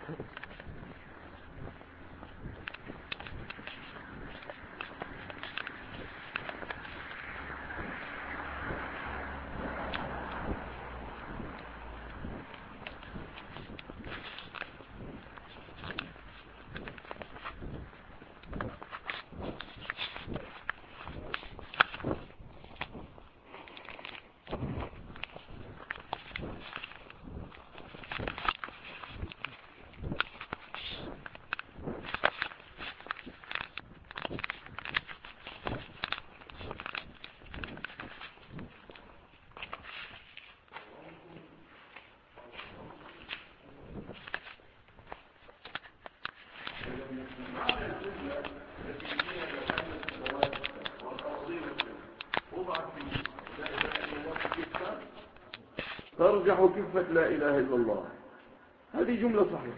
ترجح كفة لا إله إلا الله. هذه جملة صحيحة،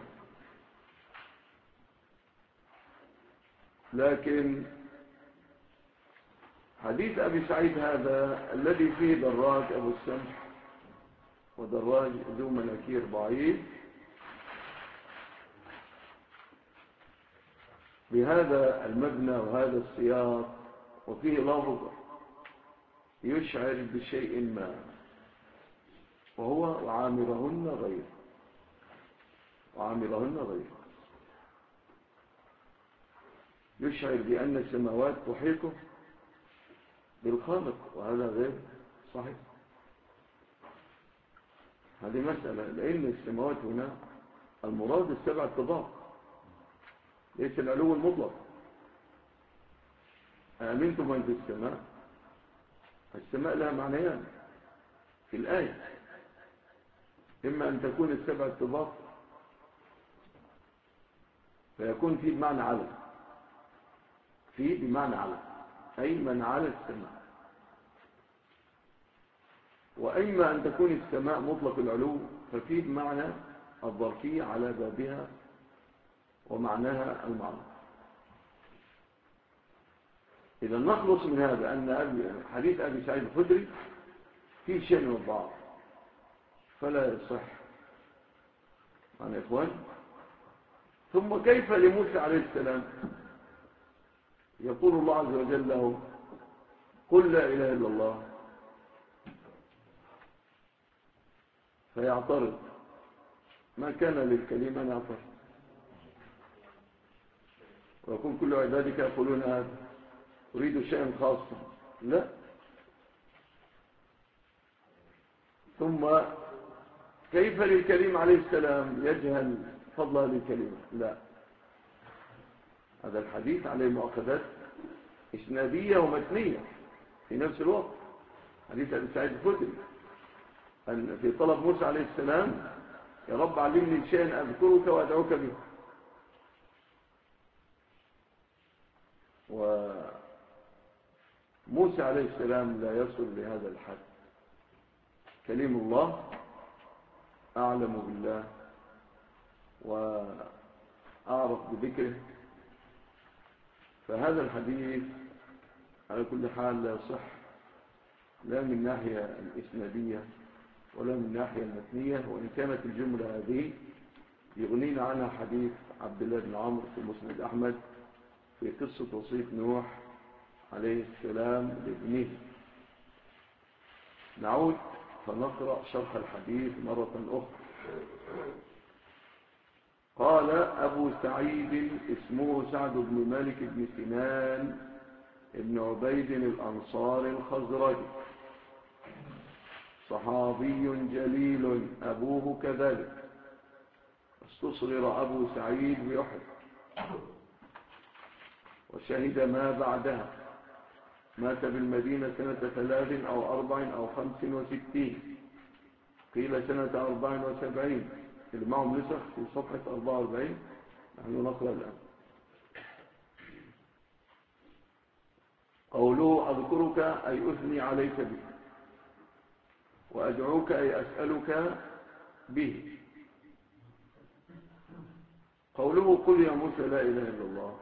لكن حديث أبي سعيد هذا الذي فيه دراج أبو السمح ودراج ذو مناكير ضعيف بهذا المبنى وهذا السياق، وفيه لفظ يشعر بشيء ما، وهو وعامرهن غير يشعر بأن السماوات تحيطه بالخالق، وهذا غير صحيح. هذه مسألة، لأن السماوات هنا المراد السبع طباق، ليس العلو المطلق. آمنتم من في السماء، السماء لها معنيان في الآية، إما أن تكون السبع طباق فيكون فيه بمعنى على، فيه بمعنى على أي من على السماء، وإما أن تكون السماء مطلق العلو ففيه بمعنى الظرفية على بابها ومعناها المعنى. إذا نخلص من هذا أن حديث أبي سعيد الخدري فيه شيء من الضعف فلا يصح عن إخوان. ثم كيف لموسى عليه السلام يقول الله عز وجل له قل لا إله إلا الله، فيعترض؟ ما كان للكلمة أن يعترض، ويكون كل عبادك يقولون هذا أريد شيئا خاصا، لا. ثم كيف للكريم عليه السلام يجهل فضل للكلمة؟ لا، هذا الحديث عليه مؤاخذات إسنادية ومتنية في نفس الوقت. حديث أبي سعيد الخدري في طلب موسى عليه السلام يا رب علمني شيئا أذكرك وأدعوك به، وموسى عليه السلام لا يصل لهذا الحد، كليم الله أعلم بالله وأعرف بذكره، فهذا الحديث على كل حال لا يصح لا من ناحية الإسنادية ولا من ناحية المتنية. وإن كانت الجملة هذه يغنينا عنها حديث عبد الله بن عمرو في مسند أحمد في قصة وصية نوح عليه السلام لابنه. نعود فنقرأ شرح الحديث مرة أخرى. قال أبو سعيد اسمه سعد بن مالك بن سنان ابن عبيد الأنصار الخزرجي، صحابي جليل أبوه كذلك، استصغر أبو سعيد بأحد وشهد ما بعدها، مات بالمدينة سنة 3 أو 4 أو 65، قيل سنة 74. اللي معهم نسخ في صفحة 44 نحن نقرأ الآن. قوله أذكرك أي أثني عليك به، وأدعوك أي أسألك به. قوله قل يا موسى لا إله إلا الله،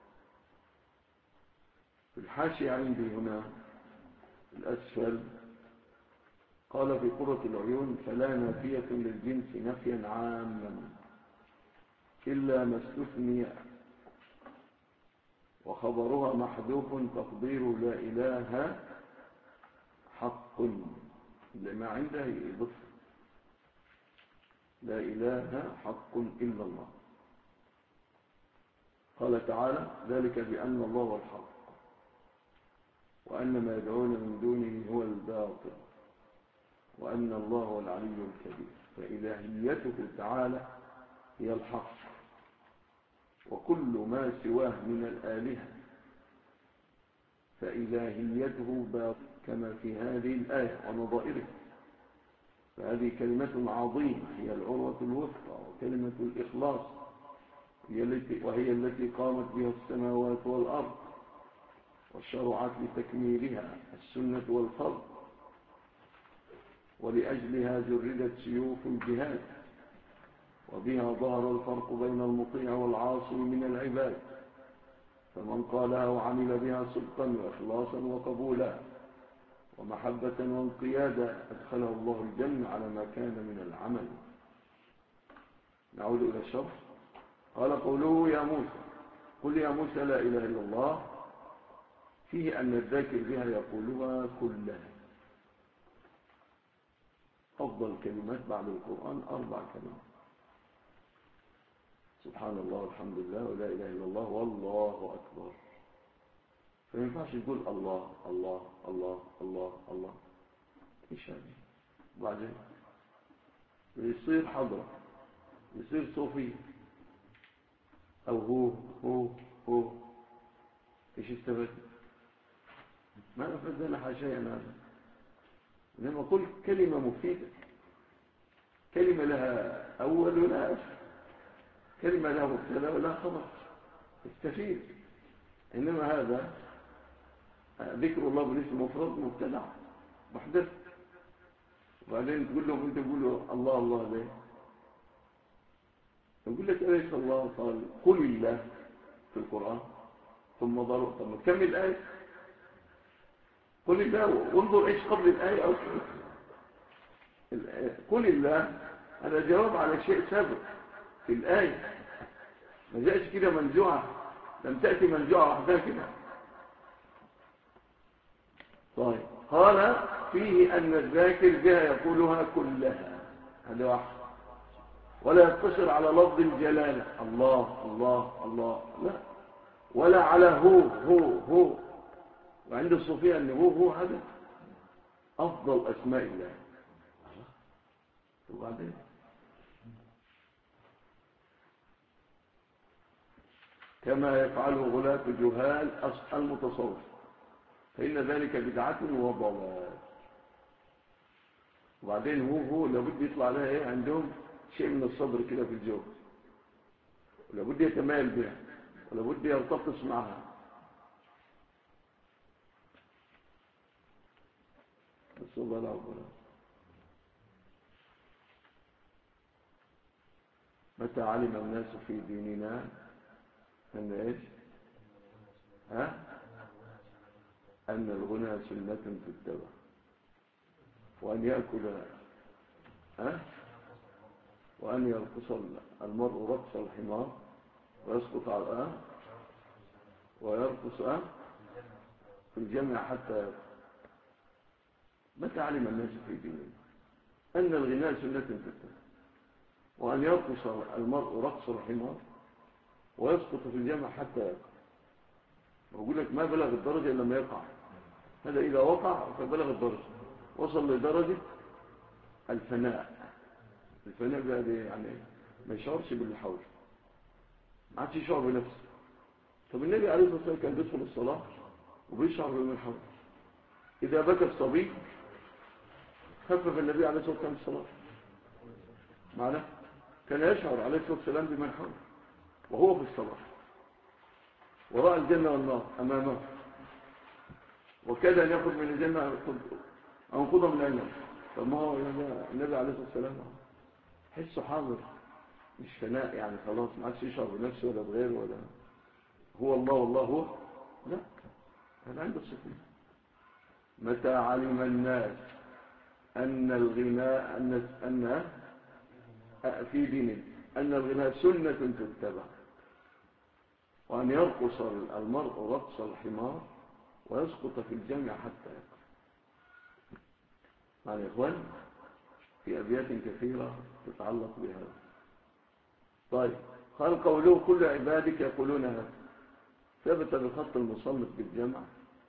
في الحاشية عندي هنا الأسفل قال في قرة العيون فلا نافية للجنس نفيا عاما، إلا ما استثني، وخبرها محذوف تقدير لا إله حق، لما عنده يضف لا إله حق إلا الله. قال تعالى ذلك بأن الله هو الحق وأن ما يدعون من دونه هو الباطل وأن الله هو العلي الكبير. فإلهيته تعالى هي الحق، وكل ما سواه من الآلهة فإلهيته باطل، كما في هذه الآية ونظائرها. فهذه كلمة عظيمة هي العروة الوثقى، وكلمة الإخلاص وهي التي قامت بها السماوات والأرض، والشرعت لتكميلها السنة والفرض، ولأجلها جردت سيوف الجهاد، وبها ظهر الفرق بين المطيع والعاصي من العباد. فمن قالها وعمل بها صدقا وإخلاصا وقبولا ومحبة وانقيادا أدخله الله الجنة على ما كان من العمل. نعود إلى الشرح. قال قوله يا موسى قل يا موسى لا إله إلا الله، فيه أن الذاكر بها يقولها كلها. أفضل كلمات بعد القرآن 4 كلمات: سبحان الله والحمد لله ولا إله إلا الله والله أكبر. فما ينفعش تقول الله الله الله الله الله، إيش هذا؟ وبعدين يصير حضرة، يصير صوفي، أو هو إيش استفاد؟ ما أفدنا شيئا هذا. إنما قل كلمة مفيدة، كلمة لها أول ولا آخر، كلمة لها مبتدا ولا خبر، استفيد. إنما هذا ذكر الله بالاسم مفرد مبتدع محدث، وبعدين تقول لهم أنت تقولوا الله الله ليه؟ يقول لك أليس الله قال قل الله في القرآن ثم ضروا؟ طب نكمل الآية، قل الله وانظر إيش قبل الآية أو قل الله. هذا جواب على شيء سابق في الآية، ما جاءش كده منزوعة، لم تأتي منزوعة وحدها كده. طيب قال فيه أن الذاكر بها يقولها كلها، هذا واحد، ولا يقتصر على لفظ الجلالة الله الله الله، لا، ولا على هو. وعند الصوفية أن هو هذا أفضل أسماء الله. وبعدين كما يفعله غلاة جهال المتصوف، فإن ذلك بدعة وضلال. وبعدين هو لابد يطلع عليها إيه؟ عندهم شيء من الصبر كده في الجو، ولابد يتمايل بها، ولابد يرتقص معها. الصبر لا أفضل. متى علم الناس في ديننا أن إيش؟ أن الغنى سنة تتبع، وأن يأكل وأن يرقص المرء رقص الحمار ويسقط على ويرقص في الجمع حتى يرقص. متى علم الناس في ديننا أن الغناء سنة تتبع، وأن يرقص المرء رقص الحمار ويسقط في الجمع حتى يقع. بقول لك ما بلغ الدرجة إلا ما يقع، هذا إذا وقع فبلغ الدرجة، وصل لدرجة الفناء. الفناء بقى يعني ما يشعرش باللي حوله، ما عادش يشعر بنفسه. طب النبي عليه الصلاة والسلام كان بيدخل الصلاة وبيشعر باللي حوله. إذا بكى الصبي خفف النبي عليه الصلاة والسلام الصلاة معنا، كان يشعر عليه الصلاة والسلام بمن حوله وهو في الصلاة، ورأى الجنة والنار أمامه، وكاد أن يأخذ من الجنة أنقضة من النار. فما هو النبي عليه الصلاة والسلام حسه حاضر، مش فناء يعني خلاص ما عادش يشعر بنفسه ولا بغيره، ولا هو الله والله هو، لا، هذا عنده الصفين. متى علم الناس أن الغناء أن في دينه أن الغناء سنة تتبع، وأن يرقص المرء رقص الحمار ويسقط في الجمع حتى يقف. يعني يا إخوان في أبيات كثيرة تتعلق بهذا. طيب قال قوله كل عبادك يقولون هذا، ثبت بخط المصنف بالجمع،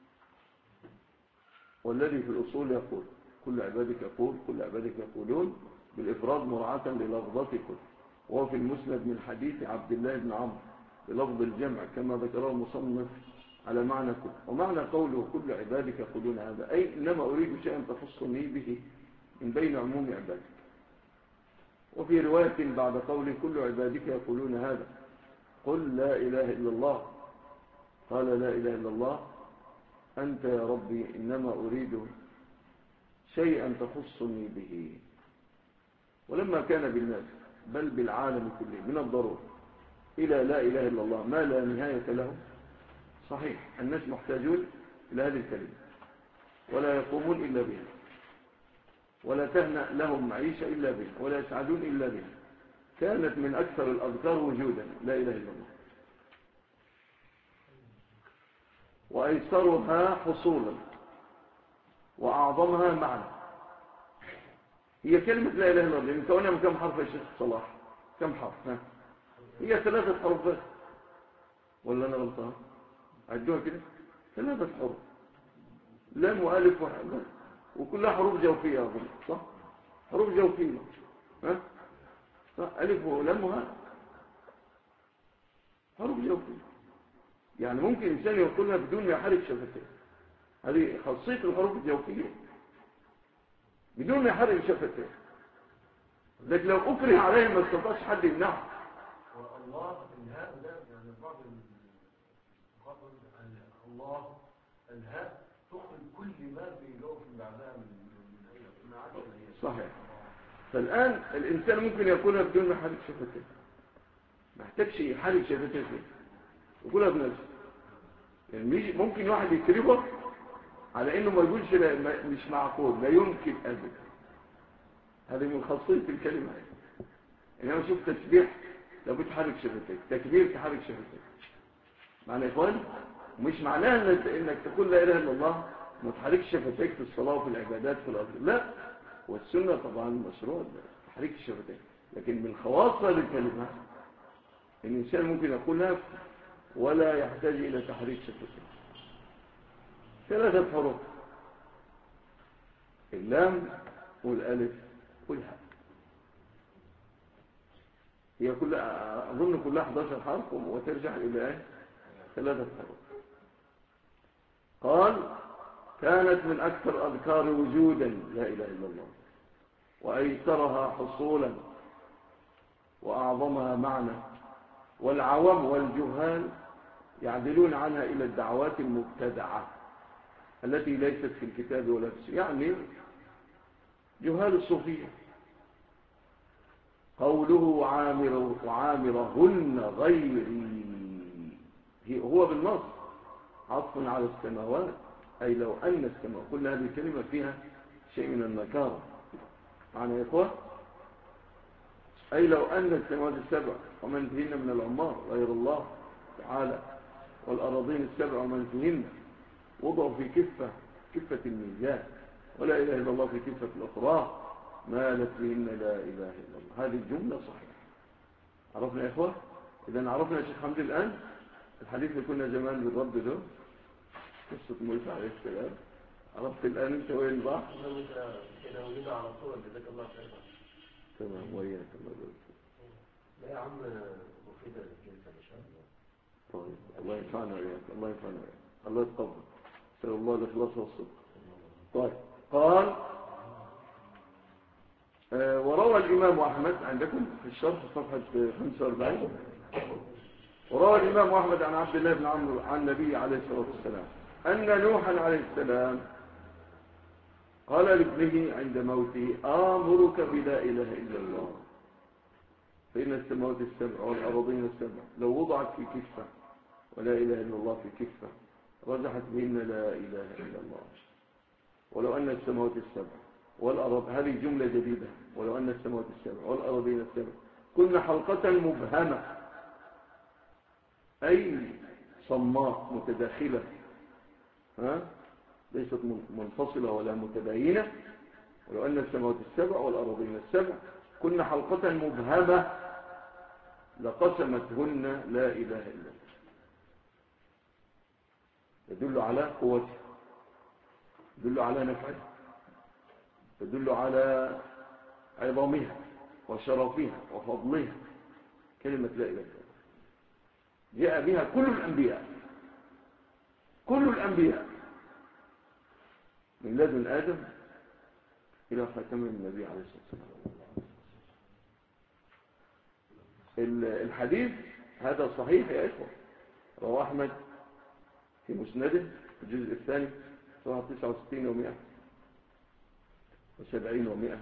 والذي في الأصول يقول كل عبادك يقول، كل عبادك يقولون بالإفراد مراعاة للفظة كل، وهو في المسند من حديث عبد الله بن عمرو بلفظ الجمع كما ذكره المصنف على معنى كل. ومعنى قوله كل عبادك يقولون هذا أي إنما أريد شيئا تخصني به من بين عموم عبادك. وفي رواية بعد قوله كل عبادك يقولون هذا قل لا إله إلا الله، قال لا إله إلا الله أنت يا ربي إنما أريد شيئا تخصني به. ولما كان بالناس بل بالعالم كله من الضرورة إلى لا إله إلا الله ما لا نهاية له، صحيح الناس محتاجون إلى هذه الكلمة ولا يقومون إلا بها، ولا تهنأ لهم معيشة إلا بها، ولا يسعدون إلا بها. كانت من أكثر الأذكار وجودا لا إله إلا الله، وأيسرها حصولا وأعظمها معنى. هي كلمة لا إله إلا الله مكونة من كم حرف يا شيخ صلاح؟ كم حرف؟ هي 3 حروف بس ولا أنا غلطان؟ عدوها كده 3 حروف، لام وألف وحاء، وكلها حروف جوفية أظن صح؟ حروف جوفية ها؟ صح؟ ألف ولام وهاء حروف جوفية، يعني ممكن إنسان يقولها بدون ما يحرك شفتيه. هذه خاصية الحروف الجوفية بدون ما يحرك شفتيه، لكن لو أكره عليه ما استطاعش حد يمنعه. والله الهاء ده يعني بعض الخطر الله الهاء تخرج كل ما بيجوف بعدها من عدد. صحيح. فالآن الإنسان ممكن يقولها بدون ما يحرك شفتيه، ما يحتاجش يحرك شفتيه فيه يقولها بنفسه. يعني ممكن واحد يكرهه على انه ما يقولش مش معقول لا يمكن ابدا، هذه من خاصيه الكلمه. انما شوف تسبيح لابد تحرك شفتيك، تكبير تحرك شفتيك، معنى يا اخوان مش معناها انك تقول لا اله الا الله ما تحركش شفتيك في الصلاه وفي العبادات في الارض، لا، والسنه طبعا مشروع تحريك الشفتين، لكن من خواص الكلمه ان الانسان ممكن يقولها ولا يحتاج الى تحريك شفتيه. 3 حروف، اللام والالف والهاء، هي كلها اظن كلها 11 حرف وترجع الى 3 حروف. قال كانت من اكثر اذكار وجودا لا اله الا الله، وايسرها حصولا واعظمها معنى، والعوام والجهال يعدلون عنها الى الدعوات المبتدعه التي ليست في الكتاب ولا في السنة، يعني جهال الصوفية. قوله وعامرهن غيري هو بالنص عطف على السماوات، أي لو أن السماوات، كل هذه الكلمة فيها شيء من النكارة معنى يا إخوة، أي لو أن السماوات السبع ومن فيهن من العمار غير الله تعالى والأراضين السبع ومن فيهن وضعوا في كفة الميزان ولا إله إلا الله في كفة الأخرى مالت بهن لا إله إلا الله. هذه الجملة صحيحة. عرفنا يا إخوة؟ إذا عرفنا يا شيخ حمد الآن الحديث اللي كنا زمان بالرد له قصة موسى عليه السلام، عرفت الآن أنت وين راح؟ كده وجدنا على طول جزاك الله خير. تمام وياك الله يبارك. لا يا عم مفيدة للجلسة إن شاء الله. طيب الله ينفعنا وياك، الله ينفعنا وياك، الله يتقبل، نسأل الله الإخلاص والصدق. طيب قال وروى الإمام أحمد عندكم في الشرح صفحة 45، وروى الإمام أحمد عن عبد الله بن عمرو عن النبي عليه الصلاة والسلام أن نوحا عليه السلام قال لابنه عند موته آمرك بلا إله إلا الله، فإن السماوات السبع والأراضين السبع لو وضعت في كفة ولا إله إلا الله في كفة رجحت بهن لا إله إلا الله. ولو أن السماوات السبع والأرض، هذه جملة جديدة، ولو أن السماوات السبع والأراضين السبع كن حلقة مبهمة أي صماء متداخلة، ليست منفصلة ولا متباينة. ولو أن السماوات السبع والأرضين السبع كن حلقة مبهمة لقسمتهن لا إله إلا الله. يدل على قوتها، يدل على نفعها، يدل على عظمها وشرفها وفضلها. كلمة لا إله إلا الله جاء بها كل الأنبياء، كل الأنبياء من لدن آدم إلى خاتم النبي عليه الصلاة والسلام. الحديث هذا صحيح يا إخوة، رواه أحمد في مسنده الجزء الثاني صفحة 69 و170 و100،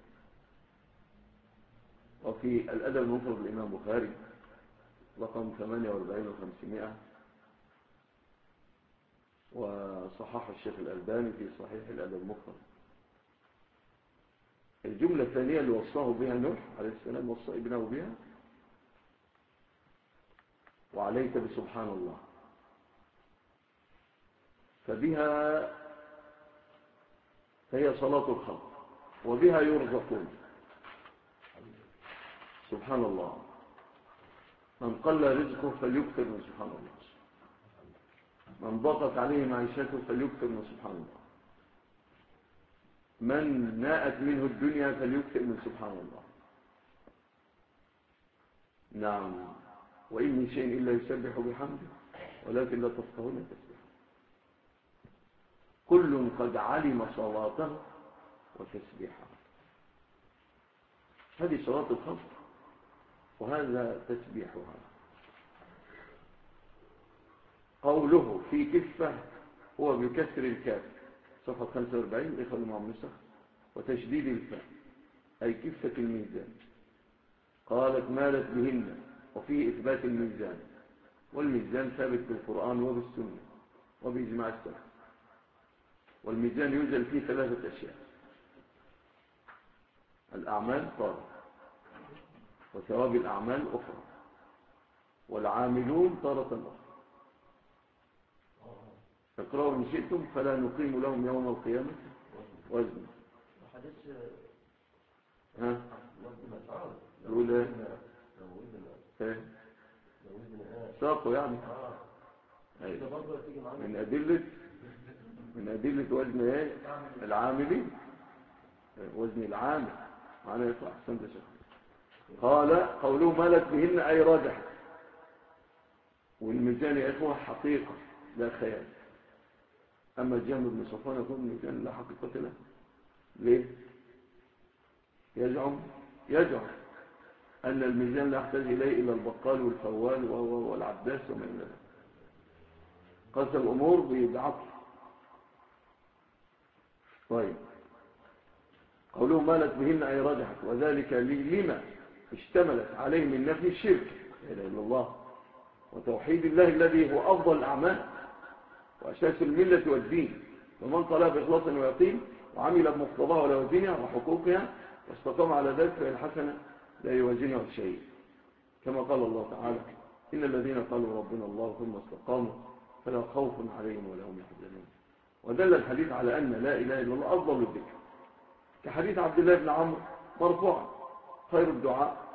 وفي الأدب المفرد الإمام بخاري رقم 48 و500، وصحح الشيخ الألباني في صحيح الأدب المفرد. الجملة الثانية اللي وصاه بها نوح عليه السلام، وصى ابنه بها: وعليك بسبحان الله. فهي صلاة الخلق وبها يرزقون. سبحان الله. من قل رزقه فليكثر من سبحان الله، من ضاقت عليه معيشته فليكثر من سبحان الله، من ناءت منه الدنيا فليكثر من سبحان الله. نعم، وإن من شيء إلا يسبح بحمده ولكن لا تفقهون تسبيحه. كل قد علم صلاته وتسبيحه. هذه صلاة الخلق وهذا تسبيحها. قوله في كفة هو بكسر الكاف صفحة 45 إخوة مع النسخ، وتشديد الفاء أي كفة الميزان. قالت مالت بهن، وفيه إثبات الميزان، والميزان ثابت بالقرآن وبالسنة وبإجماع السلف. والميزان يوزن فيه 3 أشياء: الأعمال طارة، وثواب الأعمال أخرى، والعاملون طارة أخرى. اقرأوا إن شئتم فلا نقيم لهم يوم القيامة وزنا. يقول ايه؟ ساقوا يعني من أدلة وزن ايه؟ العاملين، وزن العامل معنى يطلع أحسن ده شخص. قال قوله مالت بهن أي راجح. والميزان يا إخوة حقيقة لا خيال. أما الجهم بن صفوان يقول الميزان لا حقيقة له. ليه؟ يزعم أن الميزان لا يحتاج إليه إلا البقال والفوال والعباس ومن ذلك. قاس الأمور بعقل. طيب، قوله مالت بهن أي رجحت، وذلك لما اشتملت عليه من نفي الشرك لا إله إلا الله وتوحيد الله الذي هو أفضل الأعمال وأساس الملة والدين. ومن طلب بإخلاص ويقين وعمل بمقتضاها ولوازمها وحقوقها واستقام على ذلك فإن حسنة لا يوازنها شيء، كما قال الله تعالى: إن الذين قالوا ربنا الله ثم استقاموا فلا خوف عليهم ولا هم يحزنون. ودل الحديث على أن لا إله إلا الله أفضل الذكر، كحديث عبد الله بن عمرو مرفوعا: خير الدعاء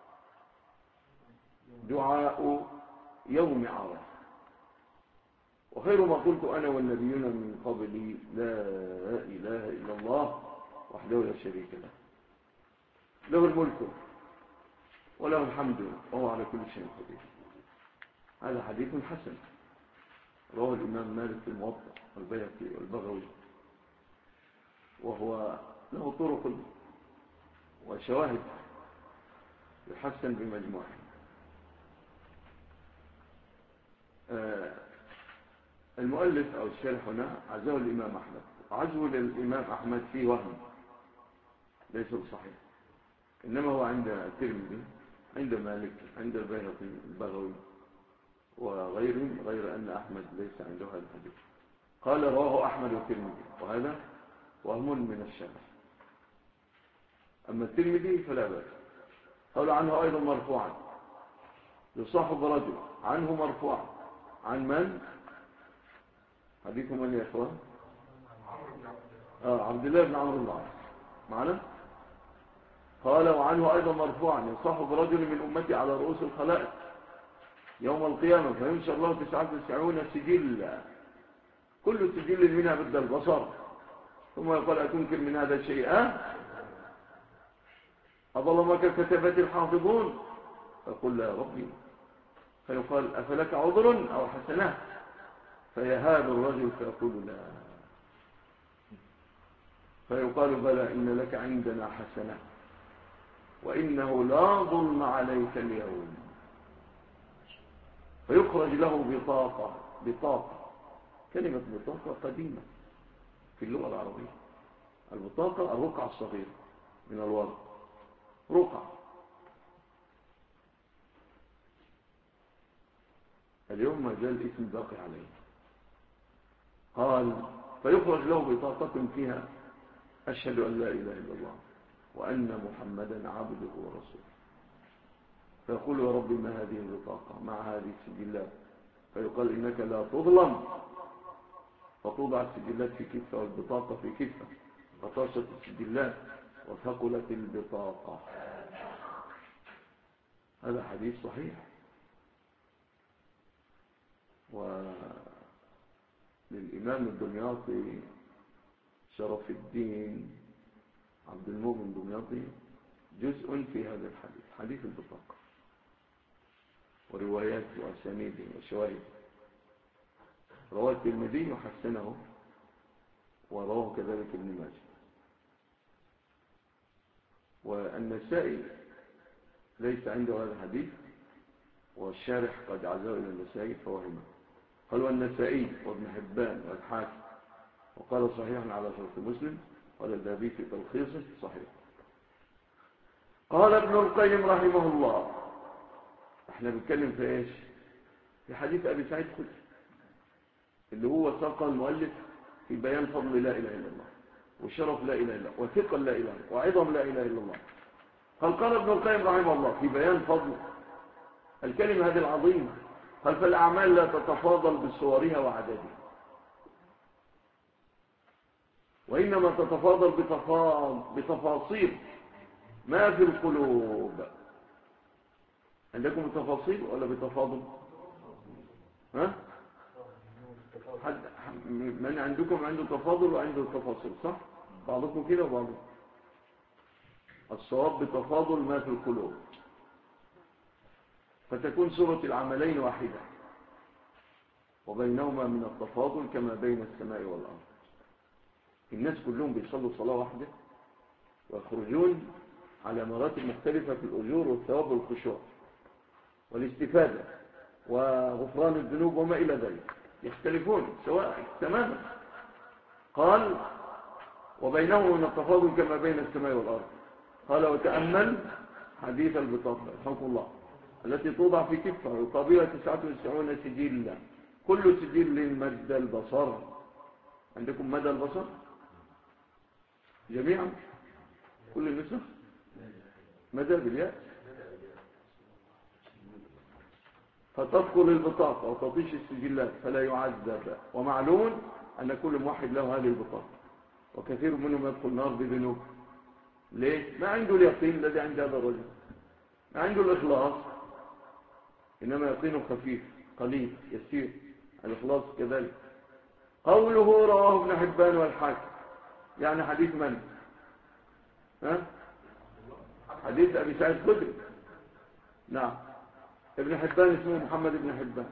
دعاء يوم عرفة، وخير ما قلت أنا والنبيون من قبلي لا إله إلا الله وحده لا شريك له، له الملك وله الحمد وهو على كل شيء قدير. هذا حديث حسن رواه الإمام مالك في الموطأ والبيهقي والبغوي، وهو له طرق وشواهد يحسن بمجموعه. المؤلف أو الشارح هنا عزوه الإمام أحمد، عزوه للإمام أحمد فيه وهم ليس بصحيح، إنما هو عند الترمذي عند مالك عند البيهقي البغوي وغيرهم، غير أن أحمد ليس عنده هذا الحديث. قال رواه أحمد والترمذي، وهذا وهم من الشارح. أما الترمذي فلا بأس، قالوا عنه أيضا مرفوعا يصاحب رجل عنه مرفوعا عن من؟ حديث من يا إخوان؟ عبد الله بن عمرو بن العاص معنا؟ قال وعنه أيضا مرفوعا يصاحب رجل من أمتي على رؤوس الخلائق يوم القيامة فينشر له 99 سجل كل سجل منها بد البصر ثم يقول أتنكر من هذا الشيء أظلمك كتبت الحافظون فقل لا يا ربي فيقال أفلك عذر أو حسنات فيهاب الرجل فيقول لا فيقال بلى إن لك عندنا حسنات وإنه لا ظلم عليك اليوم فيخرج له بطاقة كلمة بطاقة قديمة في اللغة العربية البطاقة الرقعة الصغيرة من الورق رقعة اليوم ما زال اسم باقي عليه قال فيخرج له بطاقة فيها أشهد أن لا إله إلا الله وأن محمدا عبده ورسوله فيقول يا رب ما هذه البطاقة مع هذه السجلات فيقال إنك لا تظلم فتوضع السجلات في كفة والبطاقة في كفة فطاشت السجلات وثقلت البطاقة هذا حديث صحيح وللإمام الدمياطي شرف الدين عبد المؤمن الدمياطي جزء في هذا الحديث حديث البطاقة وروايات وأسانيده وشواهد رواه الترمذي وحسنه ورواه كذلك ابن ماجه والنسائي ليس عنده هذا الحديث والشارح قد عزاه إلى النسائي فوهمه قال والنسائي وابن حبان والحاكم وقال صحيح على شرط مسلم قال الذهبي في تلخيصه صحيح قال ابن القيم رحمه الله احنا بنتكلم في ايش في حديث ابي سعيد خدري اللي هو ساق المؤلف في بيان فضل لا اله الا الله وشرف لا اله الا الله وثقل لا اله الا الله وعظم لا اله الا الله قال ابن القيم رحمه الله في بيان فضل الكلمه هذه العظيمه قال فالاعمال لا تتفاضل بصورها وعددها وانما تتفاضل بتفاصيل ما في القلوب عندكم تفاصيل ولا بتفاضل حد من عندكم عنده تفاضل وعنده تفاصيل صح بعضكم كده وبعضكم الصواب بتفاضل ما في القلوب فتكون صورة العملين واحدة وبينهما من التفاضل كما بين السماء والأرض الناس كلهم بيصلوا صلاة واحدة ويخرجون على مراتب مختلفة في الأجور والثواب والخشوع والاستفادة وغفران الذنوب وما إلى ذلك يختلفون سواء تماما قال وبينهما من التفاضل كما بين السماء والأرض قال وتأمل حديث البطاقة رحمه الله التي توضع في كفة ويقابلها 99 سجل كل سجل مد البصر عندكم مدى البصر جميعا كل النسخ مدى بالياء فتدخل البطاقة وتطيش السجلات فلا يعذب ومعلوم أن كل موحد له هذه البطاقة وكثير منهم يدخل النار بذنوب ليه؟ ما عنده اليقين الذي عند هذا الرجل ما عنده الإخلاص إنما يقينه خفيف قليل يسير الإخلاص كذلك قوله رواه ابن حبان والحاكم يعني حديث من؟ حديث أبي سعيد خدري نعم ابن حبان اسمه محمد بن حبان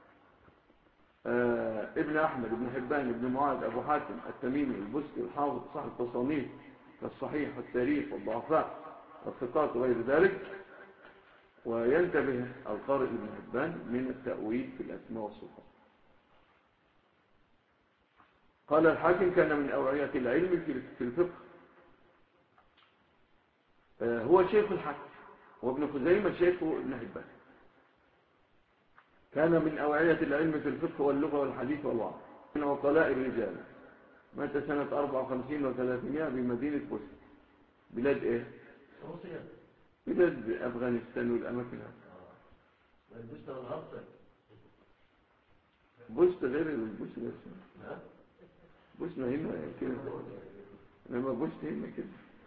ابن أحمد بن حبان ابن معاذ أبو حاتم التميمي البستي الحافظ صاحب التصانيف كالصحيح والتاريخ والضعفاء والثقات وغير ذلك وينتبه القارئ ابن حبان من التأويل في الأسماء والصفات قال الحاكم كان من أوعية العلم في الفقه هو شيخ الحاكم وابن خزيمة شيخه ابن حبان كان من أوعية العلم في الفقه واللغة والحديث والوعظ من عقلاء الرجال مات سنة 54 و300 بمدينة بوسط بلاد ايه؟ بلاد أفغانستان والأماكن ما البوسنة والهرسك. بوسنة غير البوسنة. بوسنة هنا كده، إنما بوسنة هنا كده.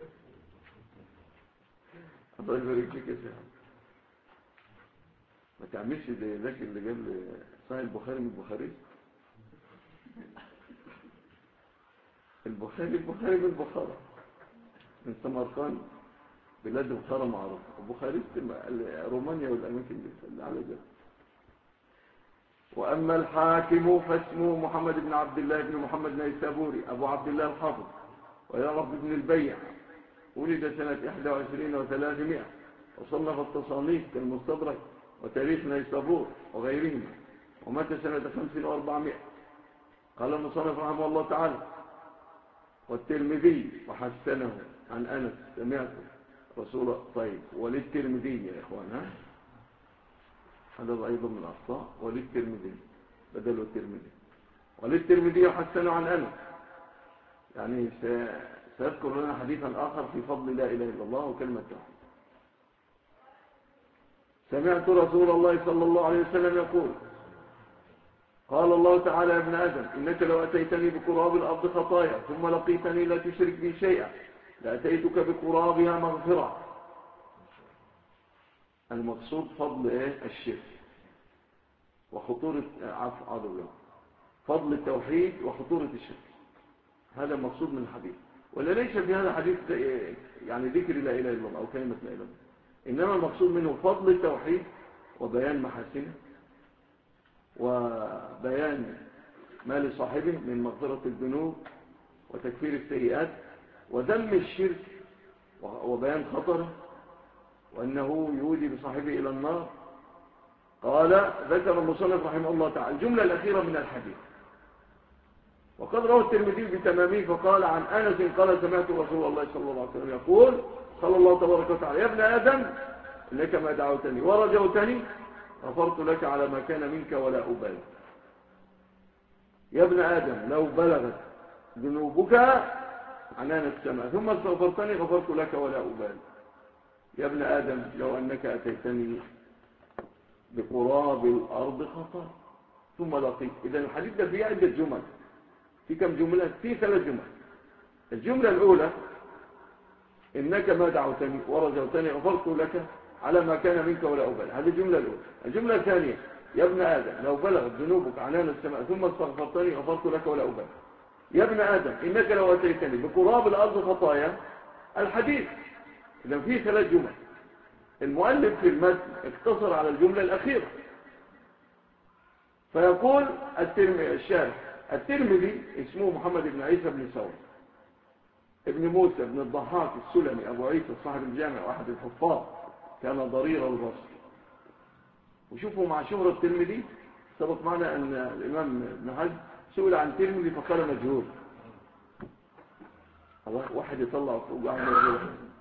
الله يبارك فيك يا سيدي. ما تعملش زي ذاك اللي جاب صحيح البخاري من البخاري. البخاري من بخارى، من سمرقند، بلاد بخارى معروفة. البخاري رومانيا والأماكن اللي على ذلك. وأما الحاكم فاسمه محمد بن عبد الله بن محمد النيسابوري أبو عبد الله الحافظ، ويعرف بن البيع. ولد سنة 21 و300، وصنف التصانيف كالمستدرك وتاريخ نيسابور وغيرهما، ومات سنة 50 و400. قال المصنف رحمه الله تعالى: والترمذي وحسنه عن أنس سمعته رسول. طيب، وللترمذي يا إخوان، هذا أيضا من الأخطاء. وللترمذي بدل الترمذي. وللترمذي وحسنه عن أنس، يعني سيذكر لنا حديثا آخر في فضل لا إله إلا الله وكلمة توحيد. سمعت رسول الله صلى الله عليه وسلم يقول: قال الله تعالى: يا ابن آدم، إنك لو أتيتني بقراب الأرض خطايا ثم لقيتني لا تشرك بي شيئا لأتيتك بقرابها مغفرة. المقصود فضل الشرك وخطورة فضل التوحيد وخطورة الشرك. هذا المقصود من الحديث، ولا ليس في هذا الحديث يعني ذكر لا إله إلا الله أو كلمة لا إله إلا الله، إنما المقصود منه فضل التوحيد وبيان محاسنه وبيان ما لصاحبه من مغفرة الذنوب وتكفير السيئات وذم الشرك وبيان خطره وأنه يودي بصاحبه إلى النار. قال: ذكر المصنف رحمه الله تعالى الجملة الأخيرة من الحديث. وقد روى الترمذي بتمامه فقال: عن أنس قال: سمعت رسول الله صلى الله عليه وسلم يقول: قال الله تبارك وتعالى: يا ابن آدم، إنك ما دعوتني ورجوتني غفرت لك على ما كان منك ولا أبالي. يا ابن آدم، لو بلغت ذنوبك عنان السماء ثم استغفرتني غفرت لك ولا أبالي. يا ابن آدم، لو أنك أتيتني بقراب الأرض خطأ ثم لقيت. إذا الحديث ده فيه عدة جمل. في كم جملة؟ في 3 جمل. الجملة الأولى: إنك ما دعوتني ورجوتني غفرت لك على ما كان منك ولا أبالي. هذه الجملة الأولى. الجملة الثانية: يا ابن آدم، لو بلغت ذنوبك عنان السماء ثم استغفرتني غفرت لك ولا أبالي. يا ابن آدم، إنك لو أتيتني بقراب الأرض خطايا. الحديث إذا فيه 3 جمل. المؤلف في المتن اقتصر على الجملة الأخيرة، فيقول الشارح: الترمذي اسمه محمد بن عيسى بن ثور ابن موسى بن الضحاك السلمي أبو عيسى صاحب الجامع وأحد الحفاظ، كان ضرير البصر. وشوفوا مع شهرة الترمذي، سبق معنا أن الإمام ابن حجر سئل عن الترمذي فقال مجهول. الله، واحد يطلع فوق عن مجهول.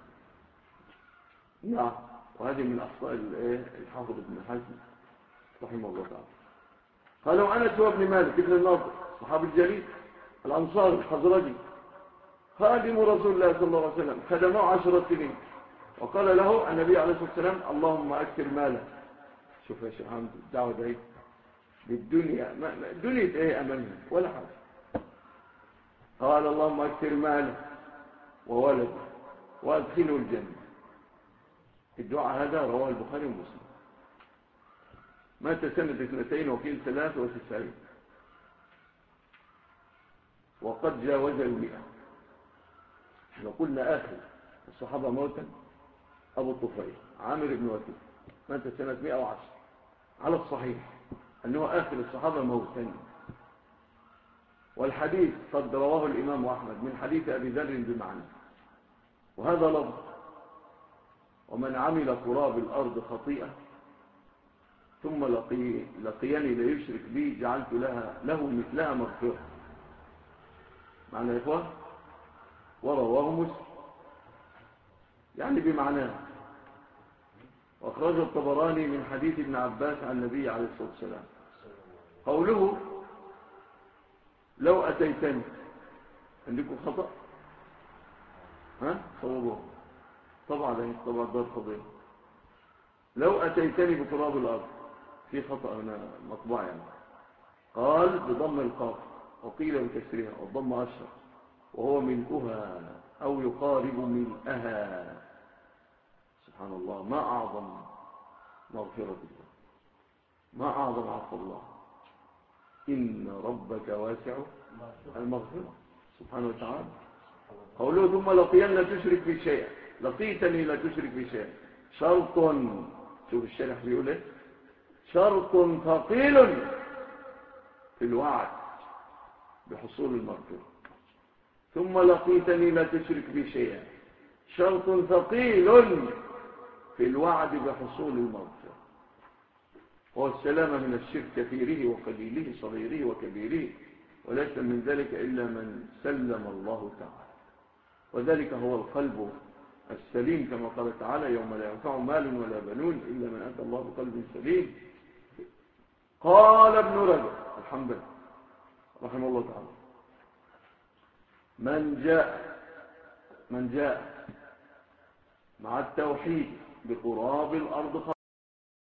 نعم، وهذه من أخطاء الحافظ ابن حجر رحمه الله تعالى. قالوا: أنس وابن مالك ابن النضر صحابي الجليل الأنصاري الخزرجي خادم رسول الله صلى الله عليه وسلم، خدمه 10 سنين. وقال له النبي عليه الصلاة والسلام: اللهم أكثر ماله. شوف يا شيخ حمد، الدعوة دي بالدنيا، دنيا ايه أمامها ولا حاجة. قال: اللهم أكثر ماله وولده وأدخله الجنة. الدعاء هذا رواه البخاري ومسلم. مات سنة 293 وقد جاوز 100. احنا قلنا آخر الصحابة موتا أبو الطفيل عامر بن وكيل، مات سنة 110 على الصحيح أنه آخر الصحابة موتا. والحديث قد رواه الإمام أحمد من حديث أبي ذر بمعنى، وهذا لفظ: ومن عمل قراب الأرض خطيئة ثم لقيني لا يشرك بي جعلت له مثلها مغفرة. معنى يا إخوان، ورواه مسلم يعني بمعناه. وأخرج الطبراني من حديث ابن عباس عن النبي عليه الصلاة والسلام قوله: لو أتيتني. عندكم خطأ؟ صوبوه. طبعا ده فضيل. لو أتيتني بقراب الأرض، في خطأ هنا مطبوع يعني، قال بضم القاف وقيل بكسرها والضم أشهر، وهو ملؤها أو يقارب ملئها. سبحان الله، ما أعظم مغفرة الله، ما أعظم عفو الله. إن ربك واسع المغفرة سبحانه وتعالى. قوله ثم لقيتني لا تشرك بي شيئا، لقيتني لا تشرك بي شيئا شرط، شوف الشرح بيقول ايه، شرط ثقيل في الوعد بحصول المغفرة. ثم لقيتني لا تشرك بي شيئا شرط ثقيل في الوعد بحصول المغفرة، هو السلامة من الشرك كثيره وقليله صغيره وكبيره، وليس من ذلك إلا من سلم الله تعالى، وذلك هو القلب السليم كما قال تعالى يوم لا ينفع مال ولا بنون إلا من أتى الله بقلب سليم. قال ابن رجب الحنبلي رحمه الله تعالى من جاء مع التوحيد بقراب الأرض